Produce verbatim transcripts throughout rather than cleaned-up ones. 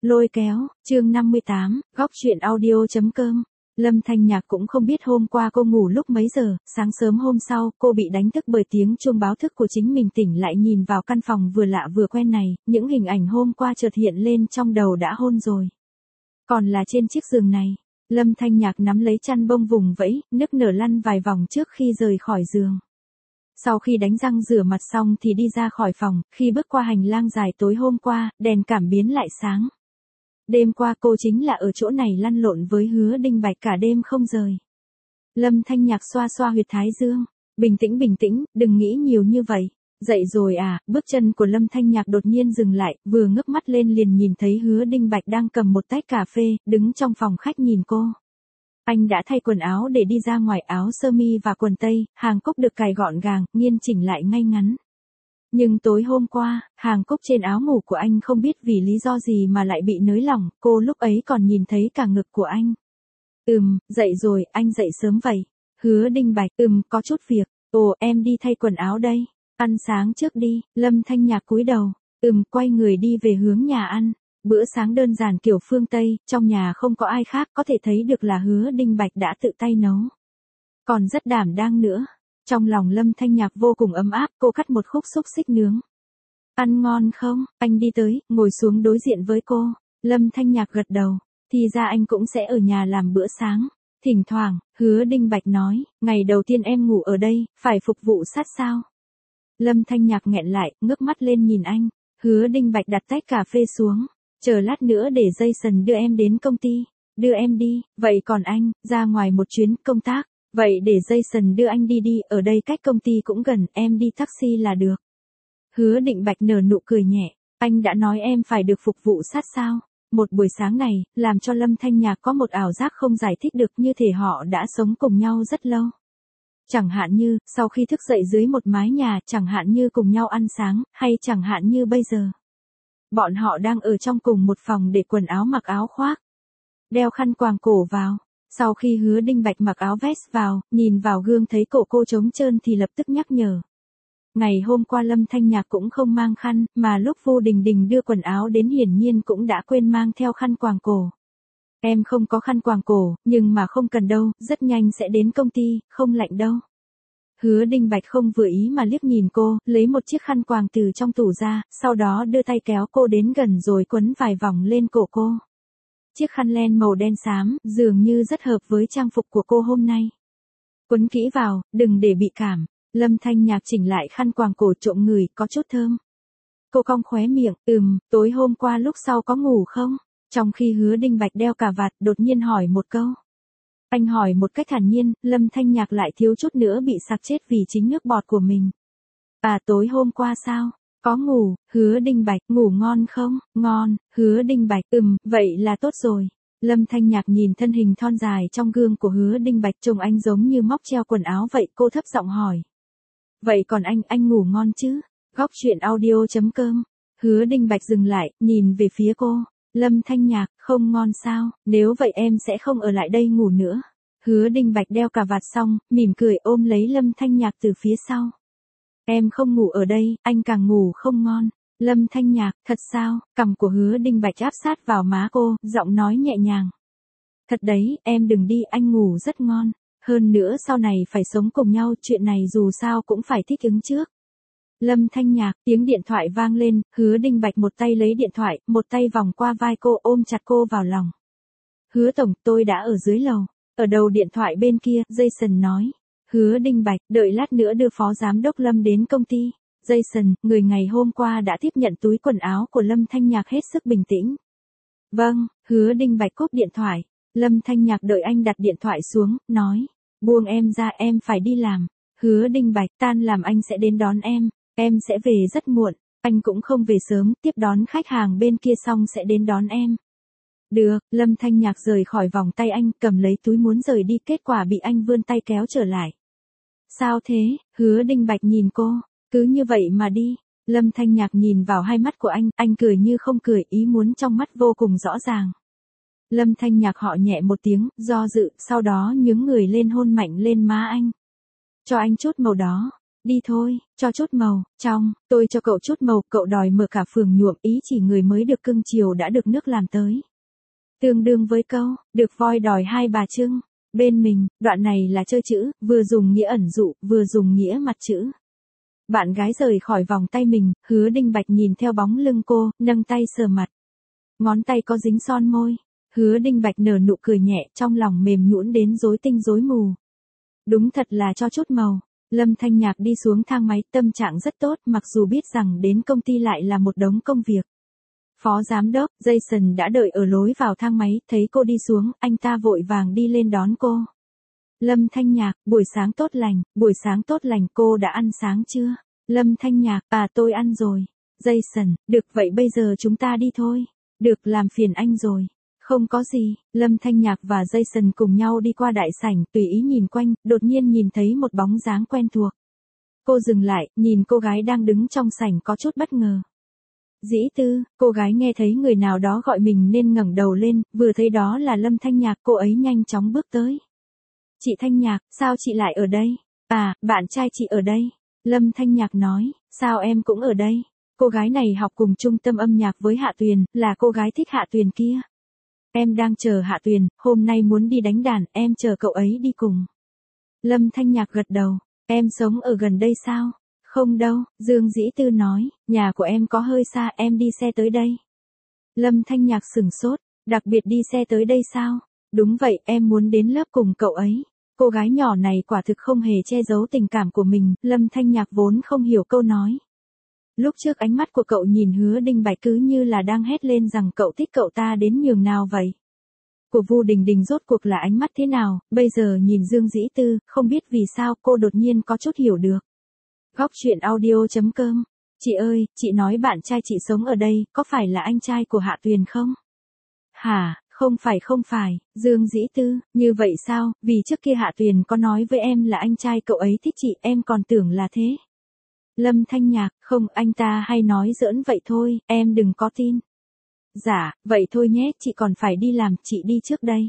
Lôi kéo, chương năm mươi tám, góc chuyện audio.com. Lâm Thanh Nhạc cũng không biết hôm qua cô ngủ lúc mấy giờ, sáng sớm hôm sau, cô bị đánh thức bởi tiếng chuông báo thức của chính mình, tỉnh lại nhìn vào căn phòng vừa lạ vừa quen này, những hình ảnh hôm qua chợt hiện lên trong đầu đã hôn rồi. Còn là trên chiếc giường này, Lâm Thanh Nhạc nắm lấy chăn bông vùng vẫy, nức nở lăn vài vòng trước khi rời khỏi giường. Sau khi đánh răng rửa mặt xong thì đi ra khỏi phòng, khi bước qua hành lang dài tối hôm qua, đèn cảm biến lại sáng. Đêm qua cô chính là ở chỗ này lăn lộn với Hứa Đinh Bạch cả đêm không rời. Lâm Thanh Nhạc xoa xoa huyệt thái dương. Bình tĩnh bình tĩnh, đừng nghĩ nhiều như vậy. Dậy rồi à, bước chân của Lâm Thanh Nhạc đột nhiên dừng lại, vừa ngước mắt lên liền nhìn thấy Hứa Đinh Bạch đang cầm một tách cà phê, đứng trong phòng khách nhìn cô. Anh đã thay quần áo để đi ra ngoài, áo sơ mi và quần tây, hàng cúc được cài gọn gàng, nghiêm chỉnh lại ngay ngắn. Nhưng tối hôm qua, hàng cúc trên áo ngủ của anh không biết vì lý do gì mà lại bị nới lỏng, cô lúc ấy còn nhìn thấy cả ngực của anh. Ừm, dậy rồi, anh dậy sớm vậy. Hứa Đinh Bạch, ừm, có chút việc. Ồ, em đi thay quần áo đây. Ăn sáng trước đi. Lâm Thanh Nhạc cúi đầu. Ừm, quay người đi về hướng nhà ăn. Bữa sáng đơn giản kiểu phương Tây, trong nhà không có ai khác, có thể thấy được là Hứa Đinh Bạch đã tự tay nấu. Còn rất đảm đang nữa. Trong lòng Lâm Thanh Nhạc vô cùng ấm áp, cô cắt một khúc xúc xích nướng. Ăn ngon không? Anh đi tới, ngồi xuống đối diện với cô. Lâm Thanh Nhạc gật đầu. Thì ra anh cũng sẽ ở nhà làm bữa sáng. Thỉnh thoảng, Hứa Đinh Bạch nói, ngày đầu tiên em ngủ ở đây, phải phục vụ sát sao? Lâm Thanh Nhạc nghẹn lại, ngước mắt lên nhìn anh. Hứa Đinh Bạch đặt tách cà phê xuống. Chờ lát nữa để Jason đưa em đến công ty. Đưa em đi, vậy còn anh, ra ngoài một chuyến công tác. Vậy để Jason đưa anh đi đi, ở đây cách công ty cũng gần, em đi taxi là được. Hứa Định Bạch nở nụ cười nhẹ, anh đã nói em phải được phục vụ sát sao. Một buổi sáng này, làm cho Lâm Thanh Nhạc có một ảo giác không giải thích được, như thể họ đã sống cùng nhau rất lâu. Chẳng hạn như, sau khi thức dậy dưới một mái nhà, chẳng hạn như cùng nhau ăn sáng, hay chẳng hạn như bây giờ. Bọn họ đang ở trong cùng một phòng để quần áo mặc áo khoác. Đeo khăn quàng cổ vào. Sau khi Hứa Đinh Bạch mặc áo vest vào, nhìn vào gương thấy cổ cô trống trơn thì lập tức nhắc nhở. Ngày hôm qua Lâm Thanh Nhạc cũng không mang khăn, mà lúc Vu Đình Đình đưa quần áo đến hiển nhiên cũng đã quên mang theo khăn quàng cổ. Em không có khăn quàng cổ, nhưng mà không cần đâu, rất nhanh sẽ đến công ty, không lạnh đâu. Hứa Đinh Bạch không vừa ý mà liếc nhìn cô, lấy một chiếc khăn quàng từ trong tủ ra, sau đó đưa tay kéo cô đến gần rồi quấn vài vòng lên cổ cô. Chiếc khăn len màu đen xám, dường như rất hợp với trang phục của cô hôm nay. Quấn kỹ vào, đừng để bị cảm. Lâm Thanh Nhạc chỉnh lại khăn quàng cổ trộm ngửi, có chút thơm. Cô cong khóe miệng, ừm, tối hôm qua lúc sau có ngủ không? Trong khi Hứa Đinh Bạch đeo cà vạt, đột nhiên hỏi một câu. Anh hỏi một cách thản nhiên, Lâm Thanh Nhạc lại thiếu chút nữa bị sặc chết vì chính nước bọt của mình. À, tối hôm qua sao? Có ngủ. Hứa Đinh Bạch, ngủ ngon không? Ngon. Hứa Đinh Bạch, ừm, vậy là tốt rồi. Lâm Thanh Nhạc nhìn thân hình thon dài trong gương của Hứa Đinh Bạch, trông anh giống như móc treo quần áo vậy, cô thấp giọng hỏi. Vậy còn anh, anh ngủ ngon chứ? Góc chuyện audio.com. Hứa Đinh Bạch dừng lại, nhìn về phía cô. Lâm Thanh Nhạc, không ngon sao? Nếu vậy em sẽ không ở lại đây ngủ nữa. Hứa Đinh Bạch đeo cà vạt xong, mỉm cười ôm lấy Lâm Thanh Nhạc từ phía sau. Em không ngủ ở đây, anh càng ngủ không ngon. Lâm Thanh Nhạc, thật sao? Cằm của Hứa Đinh Bạch áp sát vào má cô, giọng nói nhẹ nhàng. Thật đấy, em đừng đi, anh ngủ rất ngon. Hơn nữa sau này phải sống cùng nhau, chuyện này dù sao cũng phải thích ứng trước. Lâm Thanh Nhạc, tiếng điện thoại vang lên, Hứa Đinh Bạch một tay lấy điện thoại, một tay vòng qua vai cô ôm chặt cô vào lòng. Hứa Tổng, tôi đã ở dưới lầu. Ở đầu điện thoại bên kia, Jason nói. Hứa Đinh Bạch, đợi lát nữa đưa Phó Giám đốc Lâm đến công ty. Jason, người ngày hôm qua đã tiếp nhận túi quần áo của Lâm Thanh Nhạc hết sức bình tĩnh. Vâng, Hứa Đinh Bạch cúp điện thoại. Lâm Thanh Nhạc đợi anh đặt điện thoại xuống, nói. Buông em ra, em phải đi làm. Hứa Đinh Bạch, tan làm anh sẽ đến đón em. Em sẽ về rất muộn. Anh cũng không về sớm, tiếp đón khách hàng bên kia xong sẽ đến đón em. Được, Lâm Thanh Nhạc rời khỏi vòng tay anh, cầm lấy túi muốn rời đi, kết quả bị anh vươn tay kéo trở lại. Sao thế? Hứa Đinh Bạch nhìn cô, cứ như vậy mà đi. Lâm Thanh Nhạc nhìn vào hai mắt của anh, anh cười như không cười, ý muốn trong mắt vô cùng rõ ràng. Lâm Thanh Nhạc họ nhẹ một tiếng, do dự, sau đó nhướng người lên hôn mạnh lên má anh. Cho anh chút màu đó. Đi thôi, cho chút màu, trong, tôi cho cậu chút màu, cậu đòi mở cả phường nhuộm, ý chỉ người mới được cưng chiều đã được nước làm tới. Tương đương với câu, được voi đòi hai bà trưng. Bên mình, đoạn này là chơi chữ, vừa dùng nghĩa ẩn dụ, vừa dùng nghĩa mặt chữ. Bạn gái rời khỏi vòng tay mình, Hứa Đinh Bạch nhìn theo bóng lưng cô, nâng tay sờ mặt. Ngón tay có dính son môi. Hứa Đinh Bạch nở nụ cười nhẹ, trong lòng mềm nhũn đến rối tinh rối mù. Đúng thật là cho chút màu. Lâm Thanh Nhạc đi xuống thang máy, tâm trạng rất tốt, mặc dù biết rằng đến công ty lại là một đống công việc. Phó giám đốc, Jason đã đợi ở lối vào thang máy, thấy cô đi xuống, anh ta vội vàng đi lên đón cô. Lâm Thanh Nhạc, buổi sáng tốt lành, buổi sáng tốt lành, cô đã ăn sáng chưa? Lâm Thanh Nhạc, à tôi ăn rồi. Jason, được vậy bây giờ chúng ta đi thôi. Được, làm phiền anh rồi. Không có gì, Lâm Thanh Nhạc và Jason cùng nhau đi qua đại sảnh, tùy ý nhìn quanh, đột nhiên nhìn thấy một bóng dáng quen thuộc. Cô dừng lại, nhìn cô gái đang đứng trong sảnh có chút bất ngờ. Dĩ Tư, cô gái nghe thấy người nào đó gọi mình nên ngẩng đầu lên, vừa thấy đó là Lâm Thanh Nhạc, cô ấy nhanh chóng bước tới. Chị Thanh Nhạc, sao chị lại ở đây? À, bạn trai chị ở đây. Lâm Thanh Nhạc nói, sao em cũng ở đây? Cô gái này học cùng trung tâm âm nhạc với Hạ Tuyền, là cô gái thích Hạ Tuyền kia. Em đang chờ Hạ Tuyền, hôm nay muốn đi đánh đàn, em chờ cậu ấy đi cùng. Lâm Thanh Nhạc gật đầu, em sống ở gần đây sao? Không đâu, Dương Dĩ Tư nói, nhà của em có hơi xa, em đi xe tới đây. Lâm Thanh Nhạc sửng sốt, đặc biệt đi xe tới đây sao? Đúng vậy, em muốn đến lớp cùng cậu ấy. Cô gái nhỏ này quả thực không hề che giấu tình cảm của mình, Lâm Thanh Nhạc vốn không hiểu câu nói. Lúc trước ánh mắt của cậu nhìn Hứa Đinh Bạch cứ như là đang hét lên rằng cậu thích cậu ta đến nhường nào vậy. Của Vu Đình Đình rốt cuộc là ánh mắt thế nào, bây giờ nhìn Dương Dĩ Tư, không biết vì sao cô đột nhiên có chút hiểu được. Góc truyện audio chấm com. Chị ơi, chị nói bạn trai chị sống ở đây, có phải là anh trai của Hạ Tuyền không? Hả, không phải không phải, Dương Dĩ Tư, như vậy sao, vì trước kia Hạ Tuyền có nói với em là anh trai cậu ấy thích chị, em còn tưởng là thế. Lâm Thanh Nhạc, không, anh ta hay nói giỡn vậy thôi, em đừng có tin. Dạ, vậy thôi nhé, chị còn phải đi làm, chị đi trước đây.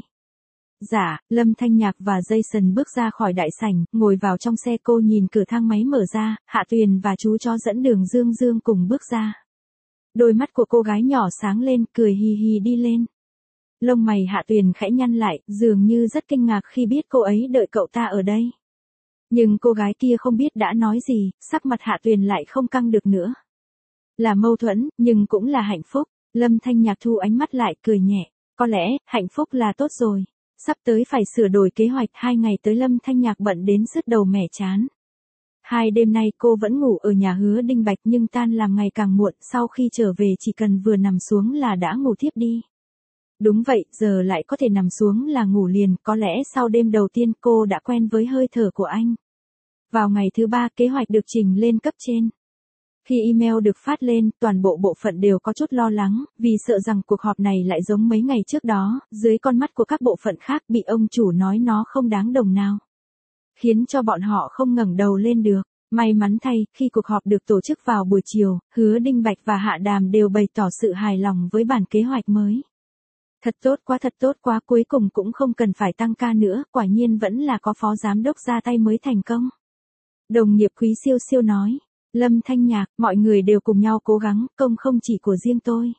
Dạ, Lâm Thanh Nhạc và Jason bước ra khỏi đại sảnh, ngồi vào trong xe, cô nhìn cửa thang máy mở ra, Hạ Tuyền và chú chó dẫn đường Dương Dương cùng bước ra. Đôi mắt của cô gái nhỏ sáng lên, cười hì hì đi lên. Lông mày Hạ Tuyền khẽ nhăn lại, dường như rất kinh ngạc khi biết cô ấy đợi cậu ta ở đây. Nhưng cô gái kia không biết đã nói gì, sắc mặt Hạ Tuyền lại không căng được nữa. Là mâu thuẫn, nhưng cũng là hạnh phúc. Lâm Thanh Nhạc thu ánh mắt lại, cười nhẹ. Có lẽ, hạnh phúc là tốt rồi. Sắp tới phải sửa đổi kế hoạch, hai ngày tới Lâm Thanh Nhạc bận đến sứt đầu mẻ chán. Hai đêm nay cô vẫn ngủ ở nhà Hứa Đinh Bạch nhưng tan làm ngày càng muộn, sau khi trở về chỉ cần vừa nằm xuống là đã ngủ thiếp đi. Đúng vậy, giờ lại có thể nằm xuống là ngủ liền, có lẽ sau đêm đầu tiên cô đã quen với hơi thở của anh. Vào ngày thứ ba, kế hoạch được trình lên cấp trên. Khi email được phát lên, toàn bộ bộ phận đều có chút lo lắng, vì sợ rằng cuộc họp này lại giống mấy ngày trước đó, dưới con mắt của các bộ phận khác bị ông chủ nói nó không đáng đồng nào. Khiến cho bọn họ không ngẩng đầu lên được. May mắn thay, khi cuộc họp được tổ chức vào buổi chiều, Hứa Đinh Bạch và Hạ Đàm đều bày tỏ sự hài lòng với bản kế hoạch mới. Thật tốt quá, thật tốt quá, cuối cùng cũng không cần phải tăng ca nữa, quả nhiên vẫn là có phó giám đốc ra tay mới thành công. Đồng nghiệp Quý Siêu Siêu nói, Lâm Thanh Nhạc, mọi người đều cùng nhau cố gắng, công không chỉ của riêng tôi.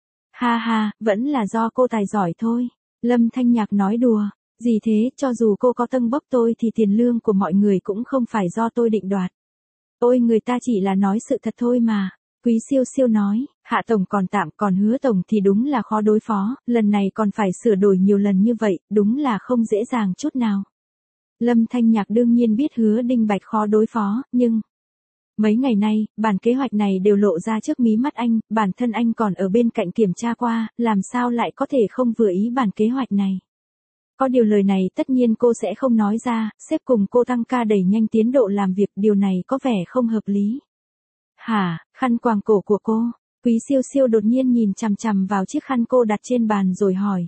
Ha ha, vẫn là do cô tài giỏi thôi. Lâm Thanh Nhạc nói đùa, gì thế, cho dù cô có tâng bốc tôi thì tiền lương của mọi người cũng không phải do tôi định đoạt. Ôi, người ta chỉ là nói sự thật thôi mà. Quý Siêu Siêu nói, Hạ Tổng còn tạm, còn Hứa Tổng thì đúng là khó đối phó, lần này còn phải sửa đổi nhiều lần như vậy, đúng là không dễ dàng chút nào. Lâm Thanh Nhạc đương nhiên biết Hứa Đinh Bạch khó đối phó, nhưng... Mấy ngày nay, bản kế hoạch này đều lộ ra trước mí mắt anh, bản thân anh còn ở bên cạnh kiểm tra qua, làm sao lại có thể không vừa ý bản kế hoạch này. Có điều lời này tất nhiên cô sẽ không nói ra, sếp cùng cô tăng ca đẩy nhanh tiến độ làm việc, điều này có vẻ không hợp lý. Hả, khăn quàng cổ của cô? Quý Siêu Siêu đột nhiên nhìn chằm chằm vào chiếc khăn cô đặt trên bàn rồi hỏi.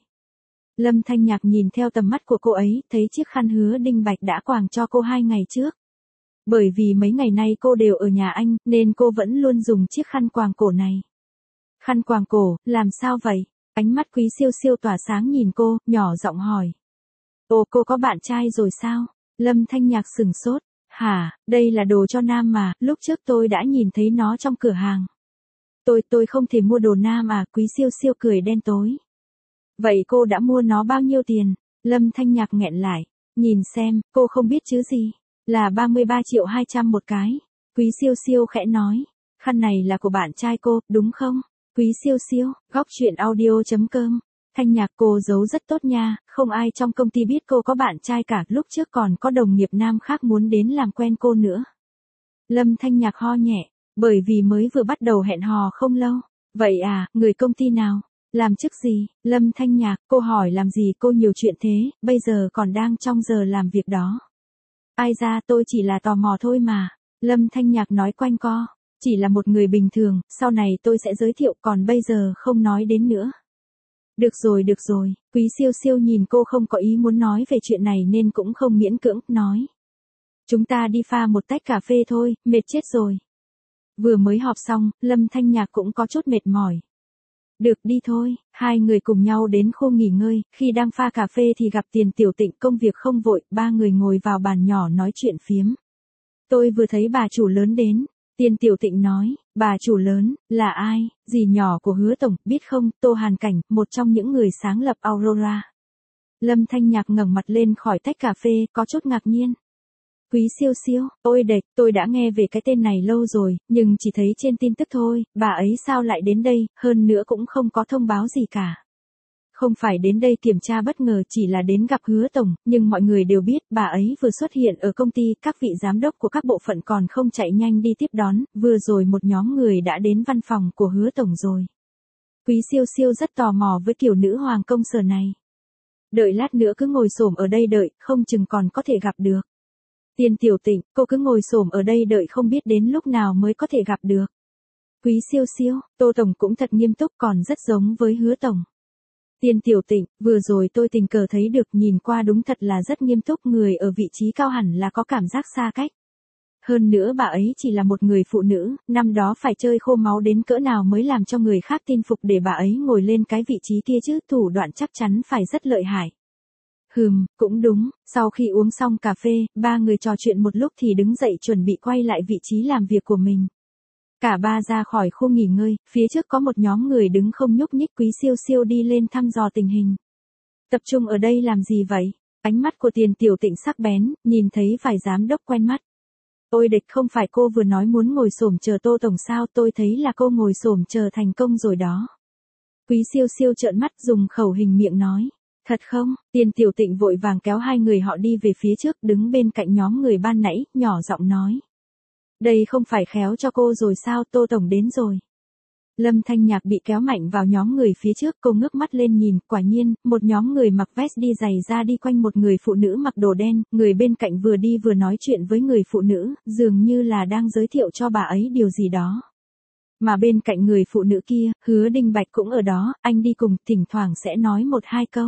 Lâm Thanh Nhạc nhìn theo tầm mắt của cô ấy, thấy chiếc khăn Hứa Đinh Bạch đã quàng cho cô hai ngày trước. Bởi vì mấy ngày nay cô đều ở nhà anh, nên cô vẫn luôn dùng chiếc khăn quàng cổ này. Khăn quàng cổ, làm sao vậy? Ánh mắt Quý Siêu Siêu tỏa sáng nhìn cô, nhỏ giọng hỏi. Ồ, cô có bạn trai rồi sao? Lâm Thanh Nhạc sửng sốt. Hả, đây là đồ cho nam mà, lúc trước tôi đã nhìn thấy nó trong cửa hàng. Tôi, tôi không thể mua đồ nam à, Quý Siêu Siêu cười đen tối. Vậy cô đã mua nó bao nhiêu tiền? Lâm Thanh Nhạc nghẹn lại. Nhìn xem, cô không biết chứ gì. Là ba mươi ba triệu hai trăm một cái. Quý Siêu Siêu khẽ nói. Khăn này là của bạn trai cô, đúng không? Quý Siêu Siêu, góc chuyện audio chấm com. Thanh Nhạc cô giấu rất tốt nha, không ai trong công ty biết cô có bạn trai cả, lúc trước còn có đồng nghiệp nam khác muốn đến làm quen cô nữa. Lâm Thanh Nhạc ho nhẹ, bởi vì mới vừa bắt đầu hẹn hò không lâu. Vậy à, người công ty nào? Làm chức gì? Lâm Thanh Nhạc, cô hỏi làm gì cô nhiều chuyện thế, bây giờ còn đang trong giờ làm việc đó. Ai ra, tôi chỉ là tò mò thôi mà. Lâm Thanh Nhạc nói quanh co, chỉ là một người bình thường, sau này tôi sẽ giới thiệu, còn bây giờ không nói đến nữa. Được rồi được rồi, Quý Siêu Siêu nhìn cô không có ý muốn nói về chuyện này nên cũng không miễn cưỡng, nói. Chúng ta đi pha một tách cà phê thôi, mệt chết rồi. Vừa mới họp xong, Lâm Thanh Nhạc cũng có chút mệt mỏi. Được đi thôi, hai người cùng nhau đến khu nghỉ ngơi, khi đang pha cà phê thì gặp Tiền Tiểu Tịnh, công việc không vội, ba người ngồi vào bàn nhỏ nói chuyện phiếm. Tôi vừa thấy bà chủ lớn đến. Tiền Tiểu Tịnh nói, bà chủ lớn, là ai, dì nhỏ của Hứa Tổng, biết không, Tô Hàn Cảnh, một trong những người sáng lập Aurora. Lâm Thanh Nhạc ngẩng mặt lên khỏi tách cà phê, có chút ngạc nhiên. Quý Siêu Siêu, ôi đệt, tôi đã nghe về cái tên này lâu rồi, nhưng chỉ thấy trên tin tức thôi, bà ấy sao lại đến đây, hơn nữa cũng không có thông báo gì cả. Không phải đến đây kiểm tra bất ngờ, chỉ là đến gặp Hứa Tổng, nhưng mọi người đều biết bà ấy vừa xuất hiện ở công ty, các vị giám đốc của các bộ phận còn không chạy nhanh đi tiếp đón, vừa rồi một nhóm người đã đến văn phòng của Hứa Tổng rồi. Quý Siêu Siêu rất tò mò với kiểu nữ hoàng công sở này. Đợi lát nữa cứ ngồi xổm ở đây đợi, không chừng còn có thể gặp được. Tiền Tiểu Tịnh, cô cứ ngồi xổm ở đây đợi không biết đến lúc nào mới có thể gặp được. Quý Siêu Siêu, Tô Tổng cũng thật nghiêm túc, còn rất giống với Hứa Tổng. Tiền Tiểu Tịnh, vừa rồi tôi tình cờ thấy được, nhìn qua đúng thật là rất nghiêm túc, người ở vị trí cao hẳn là có cảm giác xa cách. Hơn nữa bà ấy chỉ là một người phụ nữ, năm đó phải chơi khô máu đến cỡ nào mới làm cho người khác tin phục để bà ấy ngồi lên cái vị trí kia chứ, thủ đoạn chắc chắn phải rất lợi hại. Hừm, cũng đúng, sau khi uống xong cà phê, ba người trò chuyện một lúc thì đứng dậy chuẩn bị quay lại vị trí làm việc của mình. Cả ba ra khỏi khu nghỉ ngơi, phía trước có một nhóm người đứng không nhúc nhích. Quý Siêu Siêu đi lên thăm dò tình hình. Tập trung ở đây làm gì vậy? Ánh mắt của Tiền Tiểu Tịnh sắc bén, nhìn thấy vài giám đốc quen mắt. Ôi địch, không phải cô vừa nói muốn ngồi xổm chờ Tô Tổng sao, tôi thấy là cô ngồi xổm chờ thành công rồi đó. Quý Siêu Siêu trợn mắt dùng khẩu hình miệng nói. Thật không? Tiền Tiểu Tịnh vội vàng kéo hai người họ đi về phía trước, đứng bên cạnh nhóm người ban nãy, nhỏ giọng nói. Đây không phải khéo cho cô rồi sao, Tô Tổng đến rồi. Lâm Thanh Nhạc bị kéo mạnh vào nhóm người phía trước, cô ngước mắt lên nhìn, quả nhiên, một nhóm người mặc vest đi giày ra đi quanh một người phụ nữ mặc đồ đen, người bên cạnh vừa đi vừa nói chuyện với người phụ nữ, dường như là đang giới thiệu cho bà ấy điều gì đó. Mà bên cạnh người phụ nữ kia, Hứa Đinh Bạch cũng ở đó, anh đi cùng, thỉnh thoảng sẽ nói một hai câu.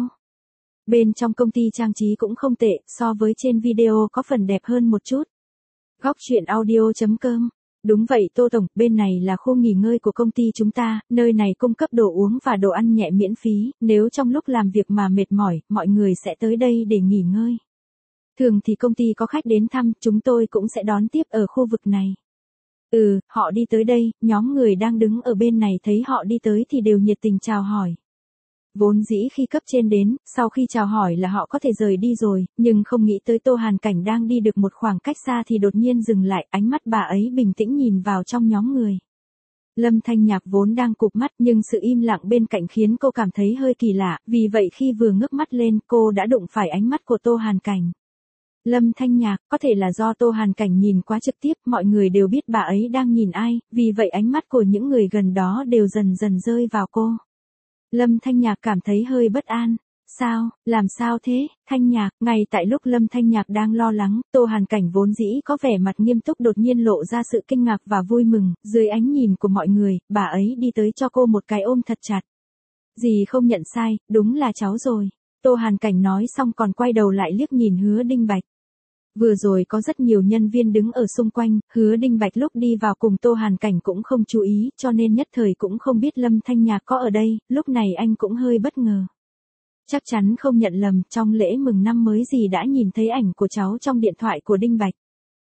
Bên trong công ty trang trí cũng không tệ, so với trên video có phần đẹp hơn một chút. Góc chuyện audio chấm com. Đúng vậy Tô Tổng, bên này là khu nghỉ ngơi của công ty chúng ta, nơi này cung cấp đồ uống và đồ ăn nhẹ miễn phí, nếu trong lúc làm việc mà mệt mỏi, mọi người sẽ tới đây để nghỉ ngơi. Thường thì công ty có khách đến thăm, chúng tôi cũng sẽ đón tiếp ở khu vực này. Ừ, họ đi tới đây, nhóm người đang đứng ở bên này thấy họ đi tới thì đều nhiệt tình chào hỏi. Vốn dĩ khi cấp trên đến, sau khi chào hỏi là họ có thể rời đi rồi, nhưng không nghĩ tới Tô Hàn Cảnh đang đi được một khoảng cách xa thì đột nhiên dừng lại, ánh mắt bà ấy bình tĩnh nhìn vào trong nhóm người. Lâm Thanh Nhạc vốn đang cụp mắt nhưng sự im lặng bên cạnh khiến cô cảm thấy hơi kỳ lạ, vì vậy khi vừa ngước mắt lên cô đã đụng phải ánh mắt của Tô Hàn Cảnh. Lâm Thanh Nhạc, có thể là do Tô Hàn Cảnh nhìn quá trực tiếp, mọi người đều biết bà ấy đang nhìn ai, vì vậy ánh mắt của những người gần đó đều dần dần rơi vào cô. Lâm Thanh Nhạc cảm thấy hơi bất an. Sao, làm sao thế, Thanh Nhạc, ngay tại lúc Lâm Thanh Nhạc đang lo lắng, Tô Hàn Cảnh vốn dĩ có vẻ mặt nghiêm túc đột nhiên lộ ra sự kinh ngạc và vui mừng, dưới ánh nhìn của mọi người, bà ấy đi tới cho cô một cái ôm thật chặt. Dì không nhận sai, đúng là cháu rồi. Tô Hàn Cảnh nói xong còn quay đầu lại liếc nhìn Hứa Đinh Bạch. Vừa rồi có rất nhiều nhân viên đứng ở xung quanh, Hứa Đinh Bạch lúc đi vào cùng Tô Hàn Cảnh cũng không chú ý, cho nên nhất thời cũng không biết Lâm Thanh Nhạc có ở đây, lúc này anh cũng hơi bất ngờ. Chắc chắn không nhận lầm, trong lễ mừng năm mới dì đã nhìn thấy ảnh của cháu trong điện thoại của Đinh Bạch.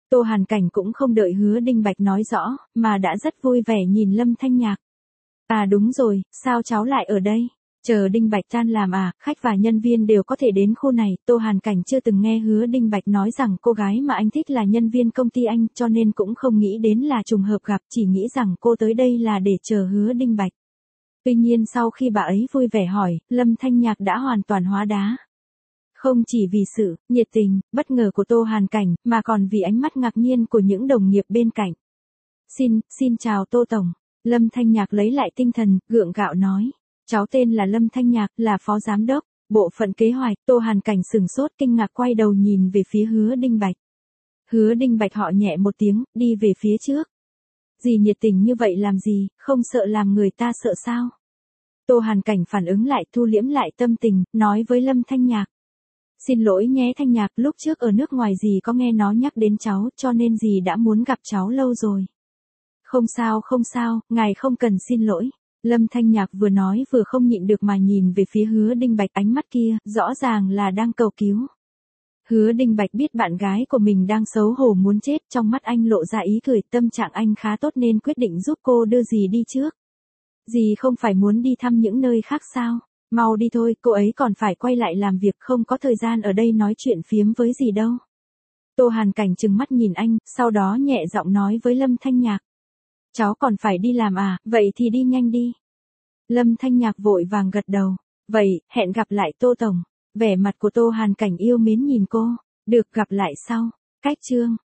Tô Hàn Cảnh cũng không đợi Hứa Đinh Bạch nói rõ, mà đã rất vui vẻ nhìn Lâm Thanh Nhạc. À đúng rồi, sao cháu lại ở đây? Chờ Đinh Bạch tan làm à, khách và nhân viên đều có thể đến khu này. Tô Hàn Cảnh chưa từng nghe Hứa Đinh Bạch nói rằng cô gái mà anh thích là nhân viên công ty anh, cho nên cũng không nghĩ đến là trùng hợp gặp, chỉ nghĩ rằng cô tới đây là để chờ Hứa Đinh Bạch. Tuy nhiên sau khi bà ấy vui vẻ hỏi, Lâm Thanh Nhạc đã hoàn toàn hóa đá. Không chỉ vì sự nhiệt tình, bất ngờ của Tô Hàn Cảnh, mà còn vì ánh mắt ngạc nhiên của những đồng nghiệp bên cạnh. Xin, xin chào Tô Tổng. Lâm Thanh Nhạc lấy lại tinh thần, gượng gạo nói. Cháu tên là Lâm Thanh Nhạc, là phó giám đốc, bộ phận kế hoạch. Tô Hàn Cảnh sừng sốt kinh ngạc quay đầu nhìn về phía Hứa Đinh Bạch. Hứa Đinh Bạch họ nhẹ một tiếng, đi về phía trước. Gì nhiệt tình như vậy làm gì, không sợ làm người ta sợ sao? Tô Hàn Cảnh phản ứng lại, thu liễm lại tâm tình, nói với Lâm Thanh Nhạc. Xin lỗi nhé Thanh Nhạc, lúc trước ở nước ngoài dì có nghe nó nhắc đến cháu, cho nên dì đã muốn gặp cháu lâu rồi. Không sao không sao, ngài không cần xin lỗi. Lâm Thanh Nhạc vừa nói vừa không nhịn được mà nhìn về phía Hứa Đinh Bạch, ánh mắt kia, rõ ràng là đang cầu cứu. Hứa Đinh Bạch biết bạn gái của mình đang xấu hổ muốn chết, trong mắt anh lộ ra ý cười, tâm trạng anh khá tốt nên quyết định giúp cô đưa dì đi trước. Dì không phải muốn đi thăm những nơi khác sao? Mau đi thôi, cô ấy còn phải quay lại làm việc, không có thời gian ở đây nói chuyện phiếm với dì đâu. Tô Hàn Cảnh trừng mắt nhìn anh, sau đó nhẹ giọng nói với Lâm Thanh Nhạc. Cháu còn phải đi làm à, vậy thì đi nhanh đi. Lâm Thanh Nhạc vội vàng gật đầu. Vậy, hẹn gặp lại Tô Tổng. Vẻ mặt của Tô Hàn Cảnh yêu mến nhìn cô. Được gặp lại sau. Cách chương.